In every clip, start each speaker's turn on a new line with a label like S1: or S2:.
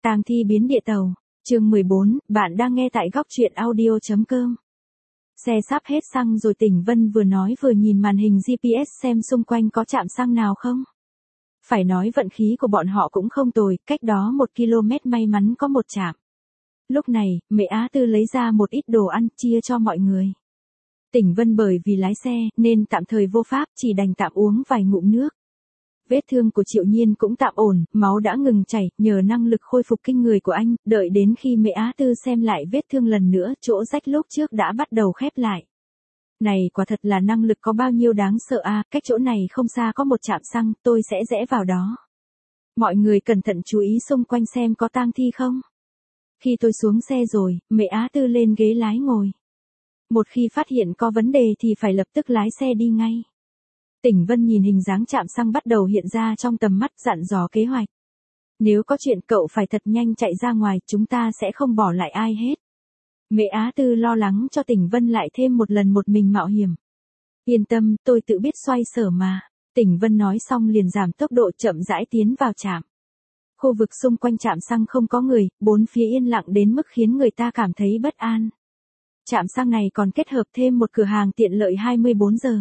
S1: Tang thi biến địa tàu, chương 14, bạn đang nghe tại góc truyện audio.com. Xe sắp hết xăng rồi, Tỉnh Vân vừa nói vừa nhìn màn hình GPS xem xung quanh có trạm xăng nào không. Phải nói vận khí của bọn họ cũng không tồi, cách đó 1 km may mắn có một trạm. Lúc này, mẹ Á Tư lấy ra một ít đồ ăn chia cho mọi người. Tỉnh Vân bởi vì lái xe nên tạm thời vô pháp, chỉ đành tạm uống vài ngụm nước. Vết thương của Triệu Nhiên cũng tạm ổn, máu đã ngừng chảy, nhờ năng lực khôi phục kinh người của anh, đợi đến khi mẹ Á Tư xem lại vết thương lần nữa, chỗ rách lúc trước đã bắt đầu khép lại. Này quả thật là năng lực có bao nhiêu đáng sợ a, cách chỗ này không xa có một trạm xăng, tôi sẽ rẽ vào đó. Mọi người cẩn thận chú ý xung quanh xem có tang thi không. Khi tôi xuống xe rồi, mẹ Á Tư lên ghế lái ngồi. Một khi phát hiện có vấn đề thì phải lập tức lái xe đi ngay. Tỉnh Vân nhìn hình dáng trạm xăng bắt đầu hiện ra trong tầm mắt, dặn dò kế hoạch. Nếu có chuyện cậu phải thật nhanh chạy ra ngoài, chúng ta sẽ không bỏ lại ai hết. Mẹ Á Tư lo lắng cho Tỉnh Vân lại thêm một lần một mình mạo hiểm. Yên tâm, tôi tự biết xoay sở mà. Tỉnh Vân nói xong liền giảm tốc độ chậm rãi tiến vào trạm. Khu vực xung quanh trạm xăng không có người, bốn phía yên lặng đến mức khiến người ta cảm thấy bất an. Trạm xăng này còn kết hợp thêm một cửa hàng tiện lợi 24 giờ.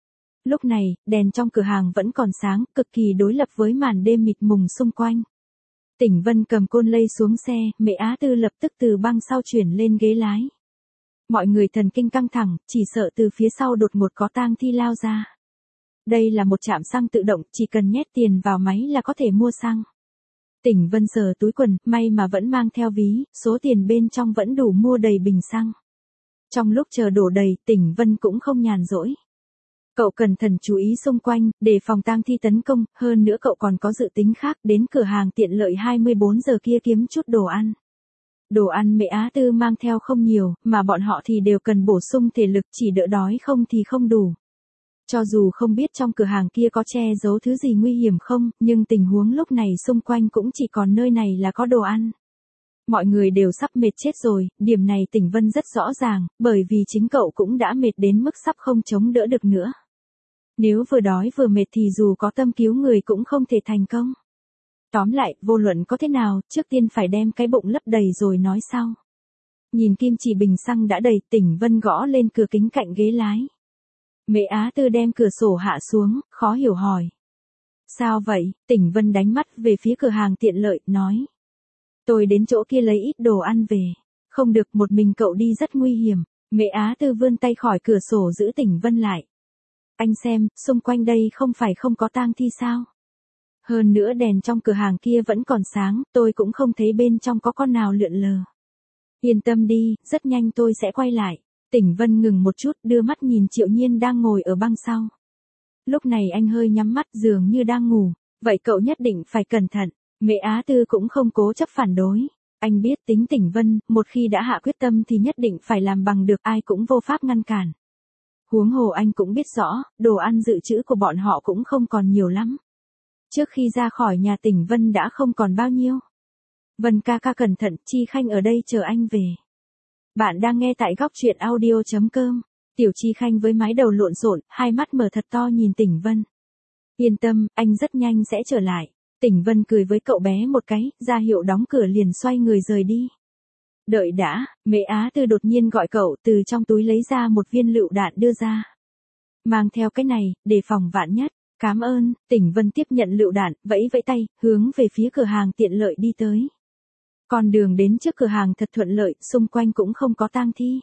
S1: Lúc này, đèn trong cửa hàng vẫn còn sáng, cực kỳ đối lập với màn đêm mịt mùng xung quanh. Tỉnh Vân cầm côn lây xuống xe, mẹ Á Tư lập tức từ băng sau chuyển lên ghế lái. Mọi người thần kinh căng thẳng, chỉ sợ từ phía sau đột ngột có tang thi lao ra. Đây là một trạm xăng tự động, chỉ cần nhét tiền vào máy là có thể mua xăng. Tỉnh Vân sờ túi quần, may mà vẫn mang theo ví, số tiền bên trong vẫn đủ mua đầy bình xăng. Trong lúc chờ đổ đầy, Tỉnh Vân cũng không nhàn rỗi. Cậu cẩn thận chú ý xung quanh, để phòng tang thi tấn công, hơn nữa cậu còn có dự tính khác, đến cửa hàng tiện lợi 24 giờ kia kiếm chút đồ ăn. Đồ ăn mẹ Á Tư mang theo không nhiều, mà bọn họ thì đều cần bổ sung thể lực, chỉ đỡ đói không thì không đủ. Cho dù không biết trong cửa hàng kia có che giấu thứ gì nguy hiểm không, nhưng tình huống lúc này xung quanh cũng chỉ còn nơi này là có đồ ăn. Mọi người đều sắp mệt chết rồi, điểm này Tỉnh Vân rất rõ ràng, bởi vì chính cậu cũng đã mệt đến mức sắp không chống đỡ được nữa. Nếu vừa đói vừa mệt thì dù có tâm cứu người cũng không thể thành công. Tóm lại, vô luận có thế nào, trước tiên phải đem cái bụng lấp đầy rồi nói sau. Nhìn kim chỉ bình xăng đã đầy, Tỉnh Vân gõ lên cửa kính cạnh ghế lái. Mẹ Á Tư đem cửa sổ hạ xuống, khó hiểu hỏi. Sao vậy? Tỉnh Vân đánh mắt về phía cửa hàng tiện lợi, nói. Tôi đến chỗ kia lấy ít đồ ăn về. Không được, một mình cậu đi rất nguy hiểm. Mẹ Á Tư vươn tay khỏi cửa sổ giữ Tỉnh Vân lại. Anh xem, xung quanh đây không phải không có tang thi sao? Hơn nữa đèn trong cửa hàng kia vẫn còn sáng, tôi cũng không thấy bên trong có con nào lượn lờ. Yên tâm đi, rất nhanh tôi sẽ quay lại. Tỉnh Vân ngừng một chút, đưa mắt nhìn Triệu Nhiên đang ngồi ở băng sau. Lúc này anh hơi nhắm mắt dường như đang ngủ, vậy cậu nhất định phải cẩn thận. Mẹ Á Tư cũng không cố chấp phản đối. Anh biết tính Tỉnh Vân, một khi đã hạ quyết tâm thì nhất định phải làm bằng được, ai cũng vô pháp ngăn cản. Huống hồ anh cũng biết rõ, đồ ăn dự trữ của bọn họ cũng không còn nhiều lắm. Trước khi ra khỏi nhà Tỉnh Vân đã không còn bao nhiêu. Vân ca ca cẩn thận, Chi Khanh ở đây chờ anh về. Bạn đang nghe tại góc truyện audio.com. Tiểu Chi Khanh với mái đầu lộn xộn, hai mắt mở thật to nhìn Tỉnh Vân. Yên tâm, anh rất nhanh sẽ trở lại. Tỉnh Vân cười với cậu bé một cái, ra hiệu đóng cửa liền xoay người rời đi. Đợi đã, mẹ Á Tư đột nhiên gọi cậu, từ trong túi lấy ra một viên lựu đạn đưa ra. Mang theo cái này, để phòng vạn nhất. Cảm ơn. Tỉnh Vân tiếp nhận lựu đạn, vẫy vẫy tay, hướng về phía cửa hàng tiện lợi đi tới. Con đường đến trước cửa hàng thật thuận lợi, xung quanh cũng không có tang thi.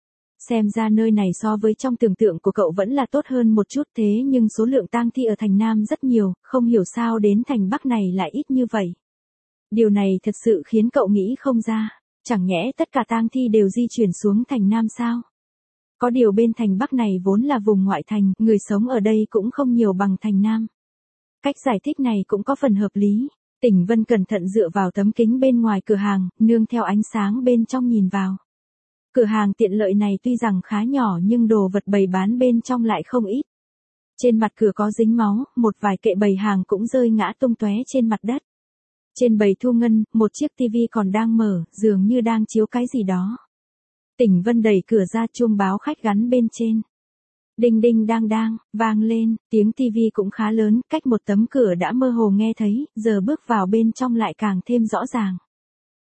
S1: Xem ra nơi này so với trong tưởng tượng của cậu vẫn là tốt hơn một chút, thế nhưng số lượng tang thi ở thành Nam rất nhiều, không hiểu sao đến thành Bắc này lại ít như vậy. Điều này thật sự khiến cậu nghĩ không ra, chẳng nhẽ tất cả tang thi đều di chuyển xuống thành Nam sao? Có điều bên thành Bắc này vốn là vùng ngoại thành, người sống ở đây cũng không nhiều bằng thành Nam. Cách giải thích này cũng có phần hợp lý. Tỉnh Vân cẩn thận dựa vào tấm kính bên ngoài cửa hàng, nương theo ánh sáng bên trong nhìn vào. Cửa hàng tiện lợi này tuy rằng khá nhỏ nhưng đồ vật bày bán bên trong lại không ít. Trên mặt cửa có dính máu, một vài kệ bày hàng cũng rơi ngã tung tóe trên mặt đất. Trên bầy thu ngân, một chiếc tivi còn đang mở, dường như đang chiếu cái gì đó. Tỉnh Vân đẩy cửa ra, chuông báo khách gắn bên trên. Đinh đinh đang đang, vang lên, tiếng tivi cũng khá lớn, cách một tấm cửa đã mơ hồ nghe thấy, giờ bước vào bên trong lại càng thêm rõ ràng.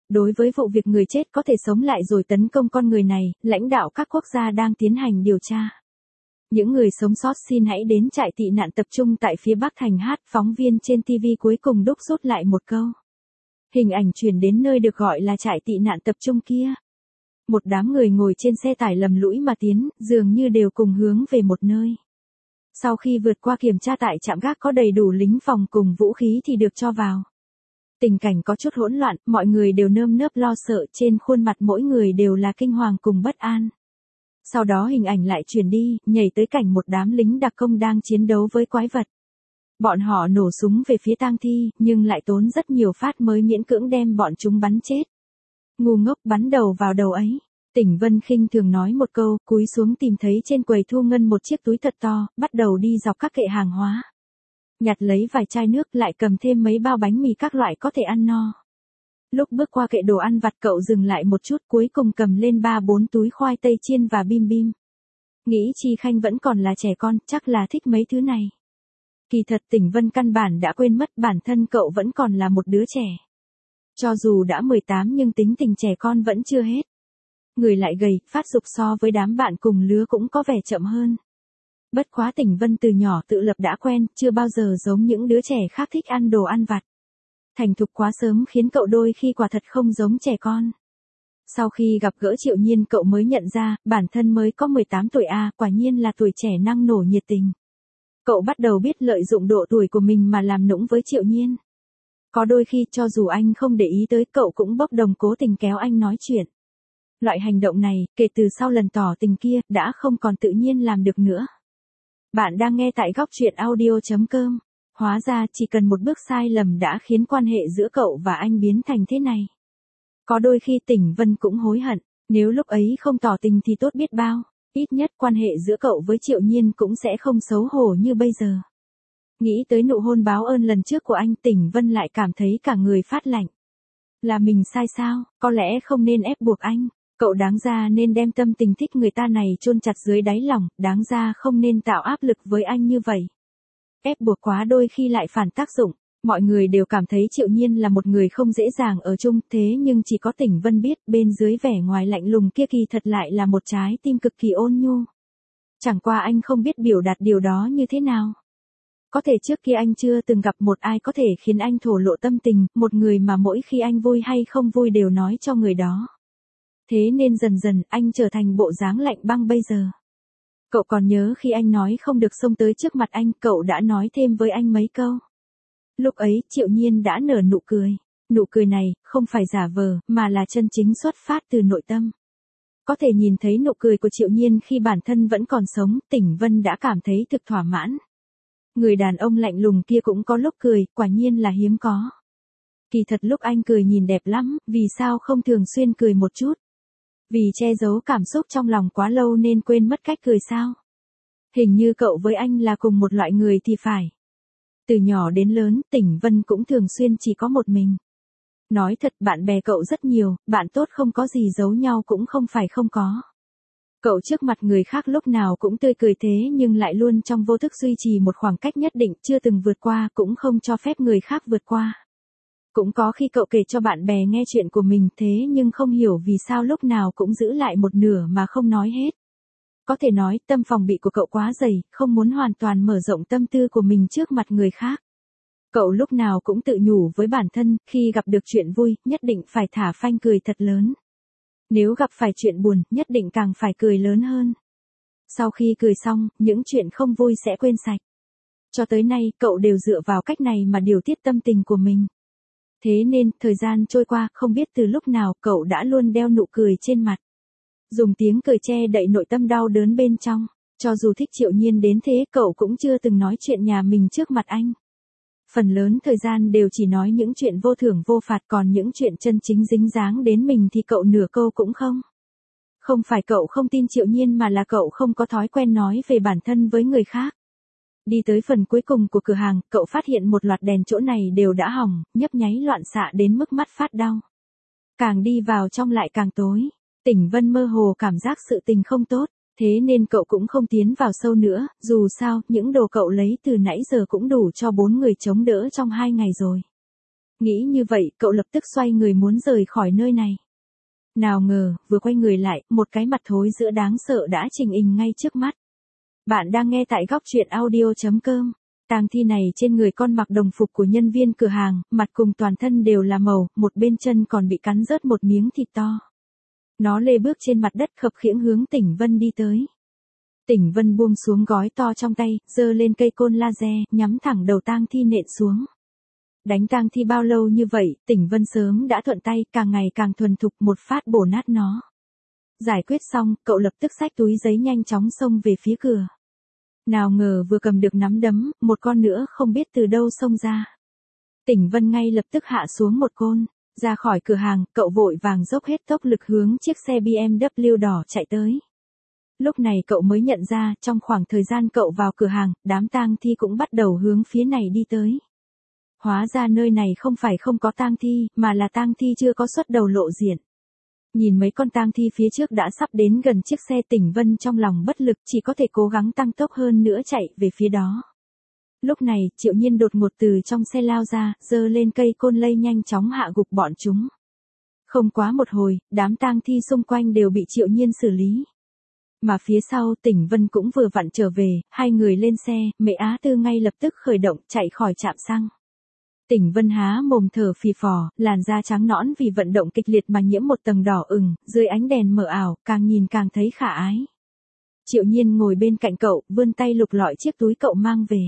S1: Đối với vụ việc người chết có thể sống lại rồi tấn công con người này, lãnh đạo các quốc gia đang tiến hành điều tra. Những người sống sót xin hãy đến trại tị nạn tập trung tại phía Bắc thành Hát, phóng viên trên TV cuối cùng đúc rút lại một câu. Hình ảnh chuyển đến nơi được gọi là trại tị nạn tập trung kia. Một đám người ngồi trên xe tải lầm lũi mà tiến, dường như đều cùng hướng về một nơi. Sau khi vượt qua kiểm tra tại trạm gác có đầy đủ lính phòng cùng vũ khí thì được cho vào. Tình cảnh có chút hỗn loạn, mọi người đều nơm nớp lo sợ, trên khuôn mặt mỗi người đều là kinh hoàng cùng bất an. Sau đó hình ảnh lại chuyển đi, nhảy tới cảnh một đám lính đặc công đang chiến đấu với quái vật. Bọn họ nổ súng về phía tang thi, nhưng lại tốn rất nhiều phát mới miễn cưỡng đem bọn chúng bắn chết. Ngu ngốc, bắn đầu vào đầu ấy. Tỉnh Vân khinh thường nói một câu, cúi xuống tìm thấy trên quầy thu ngân một chiếc túi thật to, bắt đầu đi dọc các kệ hàng hóa. Nhặt lấy vài chai nước, lại cầm thêm mấy bao bánh mì các loại có thể ăn no. Lúc bước qua kệ đồ ăn vặt cậu dừng lại một chút, cuối cùng cầm lên 3-4 túi khoai tây chiên và bim bim. Nghĩ Chi Khanh vẫn còn là trẻ con, chắc là thích mấy thứ này. Kỳ thật Tỉnh Vân căn bản đã quên mất bản thân cậu vẫn còn là một đứa trẻ. Cho dù đã 18 nhưng tính tình trẻ con vẫn chưa hết. Người lại gầy, phát dục so với đám bạn cùng lứa cũng có vẻ chậm hơn. Bất quá Tỉnh Vân từ nhỏ tự lập đã quen, chưa bao giờ giống những đứa trẻ khác thích ăn đồ ăn vặt. Thành thục quá sớm khiến cậu đôi khi quả thật không giống trẻ con. Sau khi gặp gỡ Triệu Nhiên cậu mới nhận ra, bản thân mới có 18 tuổi quả nhiên là tuổi trẻ năng nổ nhiệt tình. Cậu bắt đầu biết lợi dụng độ tuổi của mình mà làm nũng với Triệu Nhiên. Có đôi khi cho dù anh không để ý tới cậu cũng bốc đồng cố tình kéo anh nói chuyện. Loại hành động này, kể từ sau lần tỏ tình kia, đã không còn tự nhiên làm được nữa. Bạn đang nghe tại góc truyện audio.com. Hóa ra chỉ cần một bước sai lầm đã khiến quan hệ giữa cậu và anh biến thành thế này. Có đôi khi Tỉnh Vân cũng hối hận, nếu lúc ấy không tỏ tình thì tốt biết bao, ít nhất quan hệ giữa cậu với Triệu Nhiên cũng sẽ không xấu hổ như bây giờ. Nghĩ tới nụ hôn báo ơn lần trước của anh, Tỉnh Vân lại cảm thấy cả người phát lạnh. Là mình sai sao, có lẽ không nên ép buộc anh. Cậu đáng ra nên đem tâm tình thích người ta này chôn chặt dưới đáy lòng, đáng ra không nên tạo áp lực với anh như vậy. Ép buộc quá đôi khi lại phản tác dụng, mọi người đều cảm thấy Triệu Nhiên là một người không dễ dàng ở chung, thế nhưng chỉ có Tỉnh Vân biết bên dưới vẻ ngoài lạnh lùng kia kỳ thật lại là một trái tim cực kỳ ôn nhu. Chẳng qua anh không biết biểu đạt điều đó như thế nào. Có thể trước kia anh chưa từng gặp một ai có thể khiến anh thổ lộ tâm tình, một người mà mỗi khi anh vui hay không vui đều nói cho người đó. Thế nên dần dần anh trở thành bộ dáng lạnh băng bây giờ. Cậu còn nhớ khi anh nói không được xông tới trước mặt anh, cậu đã nói thêm với anh mấy câu. Lúc ấy Triệu Nhiên đã nở nụ cười. Nụ cười này không phải giả vờ, mà là chân chính xuất phát từ nội tâm. Có thể nhìn thấy nụ cười của Triệu Nhiên khi bản thân vẫn còn sống, Tỉnh Vân đã cảm thấy thực thỏa mãn. Người đàn ông lạnh lùng kia cũng có lúc cười, quả nhiên là hiếm có. Kỳ thật lúc anh cười nhìn đẹp lắm, vì sao không thường xuyên cười một chút? Vì che giấu cảm xúc trong lòng quá lâu nên quên mất cách cười sao? Hình như cậu với anh là cùng một loại người thì phải. Từ nhỏ đến lớn, Tỉnh Vân cũng thường xuyên chỉ có một mình. Nói thật, bạn bè cậu rất nhiều, bạn tốt không có gì giấu nhau cũng không phải không có. Cậu trước mặt người khác lúc nào cũng tươi cười thế nhưng lại luôn trong vô thức duy trì một khoảng cách nhất định, chưa từng vượt qua cũng không cho phép người khác vượt qua. Cũng có khi cậu kể cho bạn bè nghe chuyện của mình thế nhưng không hiểu vì sao lúc nào cũng giữ lại một nửa mà không nói hết. Có thể nói tâm phòng bị của cậu quá dày, không muốn hoàn toàn mở rộng tâm tư của mình trước mặt người khác. Cậu lúc nào cũng tự nhủ với bản thân, khi gặp được chuyện vui, nhất định phải thả phanh cười thật lớn. Nếu gặp phải chuyện buồn, nhất định càng phải cười lớn hơn. Sau khi cười xong, những chuyện không vui sẽ quên sạch. Cho tới nay, cậu đều dựa vào cách này mà điều tiết tâm tình của mình. Thế nên, thời gian trôi qua, không biết từ lúc nào, cậu đã luôn đeo nụ cười trên mặt. Dùng tiếng cười che đậy nội tâm đau đớn bên trong. Cho dù thích Triệu Nhiên đến thế, cậu cũng chưa từng nói chuyện nhà mình trước mặt anh. Phần lớn thời gian đều chỉ nói những chuyện vô thưởng vô phạt, còn những chuyện chân chính dính dáng đến mình thì cậu nửa câu cũng không. Không phải cậu không tin Triệu Nhiên mà là cậu không có thói quen nói về bản thân với người khác. Đi tới phần cuối cùng của cửa hàng, cậu phát hiện một loạt đèn chỗ này đều đã hỏng, nhấp nháy loạn xạ đến mức mắt phát đau. Càng đi vào trong lại càng tối. Tỉnh Vân mơ hồ cảm giác sự tình không tốt, thế nên cậu cũng không tiến vào sâu nữa, dù sao, những đồ cậu lấy từ nãy giờ cũng đủ cho 4 người chống đỡ trong 2 ngày rồi. Nghĩ như vậy, cậu lập tức xoay người muốn rời khỏi nơi này. Nào ngờ, vừa quay người lại, một cái mặt thối giữa đáng sợ đã trình hình ngay trước mắt. Bạn đang nghe tại góc truyện audio.com. Tang thi này trên người con mặc đồng phục của nhân viên cửa hàng, mặt cùng toàn thân đều là màu, một bên chân còn bị cắn rớt một miếng thịt to. Nó lê bước trên mặt đất khập khiễng hướng Tỉnh Vân đi tới. Tỉnh Vân buông xuống gói to trong tay, giơ lên cây côn laser, nhắm thẳng đầu tang thi nện xuống. Đánh tang thi bao lâu như vậy, Tỉnh Vân sớm đã thuận tay, càng ngày càng thuần thục, một phát bổ nát nó. Giải quyết xong, cậu lập tức xách túi giấy nhanh chóng xông về phía cửa. Nào ngờ vừa cầm được nắm đấm, một con nữa không biết từ đâu xông ra. Tỉnh Vân ngay lập tức hạ xuống một côn, ra khỏi cửa hàng, cậu vội vàng dốc hết tốc lực hướng chiếc xe BMW đỏ chạy tới. Lúc này cậu mới nhận ra, trong khoảng thời gian cậu vào cửa hàng, đám tang thi cũng bắt đầu hướng phía này đi tới. Hóa ra nơi này không phải không có tang thi, mà là tang thi chưa có xuất đầu lộ diện. Nhìn mấy con tang thi phía trước đã sắp đến gần chiếc xe, Tỉnh Vân trong lòng bất lực, chỉ có thể cố gắng tăng tốc hơn nữa chạy về phía đó. Lúc này, Triệu Nhiên đột ngột từ trong xe lao ra, giơ lên cây côn lây nhanh chóng hạ gục bọn chúng. Không quá một hồi, đám tang thi xung quanh đều bị Triệu Nhiên xử lý. Mà phía sau, Tỉnh Vân cũng vừa vặn trở về, hai người lên xe, Mẹ Á Tư ngay lập tức khởi động, chạy khỏi trạm xăng. Tỉnh Vân há mồm thở phì phò, làn da trắng nõn vì vận động kịch liệt mà nhiễm một tầng đỏ ửng, dưới ánh đèn mờ ảo, càng nhìn càng thấy khả ái. Triệu Nhiên ngồi bên cạnh cậu, vươn tay lục lọi chiếc túi cậu mang về.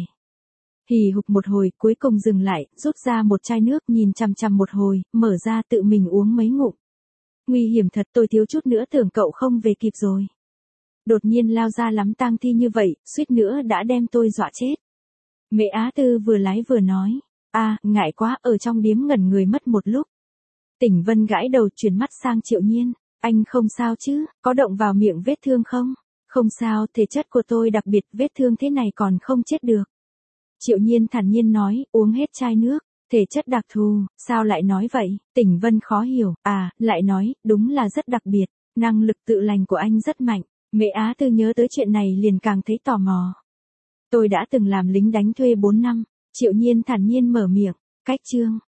S1: Hì hục một hồi, cuối cùng dừng lại, rút ra một chai nước, nhìn chằm chằm một hồi, mở ra tự mình uống mấy ngụm. Nguy hiểm thật, tôi thiếu chút nữa tưởng cậu không về kịp rồi. Đột nhiên lao ra lắm tang thi như vậy, suýt nữa đã đem tôi dọa chết. Mẹ Á Tư vừa lái vừa nói. Ngại quá, ở trong điếm ngẩn người mất một lúc. Tỉnh Vân gãi đầu, chuyển mắt sang Triệu Nhiên. Anh không sao chứ, có động vào miệng vết thương không? Không sao, thể chất của tôi đặc biệt, vết thương thế này còn không chết được. Triệu Nhiên thản nhiên nói, uống hết chai nước. Thể chất đặc thù, sao lại nói vậy? Tỉnh Vân khó hiểu, lại nói, đúng là rất đặc biệt, năng lực tự lành của anh rất mạnh. Mẹ Á Tư nhớ tới chuyện này liền càng thấy tò mò. Tôi đã từng làm lính đánh thuê 4 năm. Triệu Nhiên thản nhiên mở miệng, cách chương.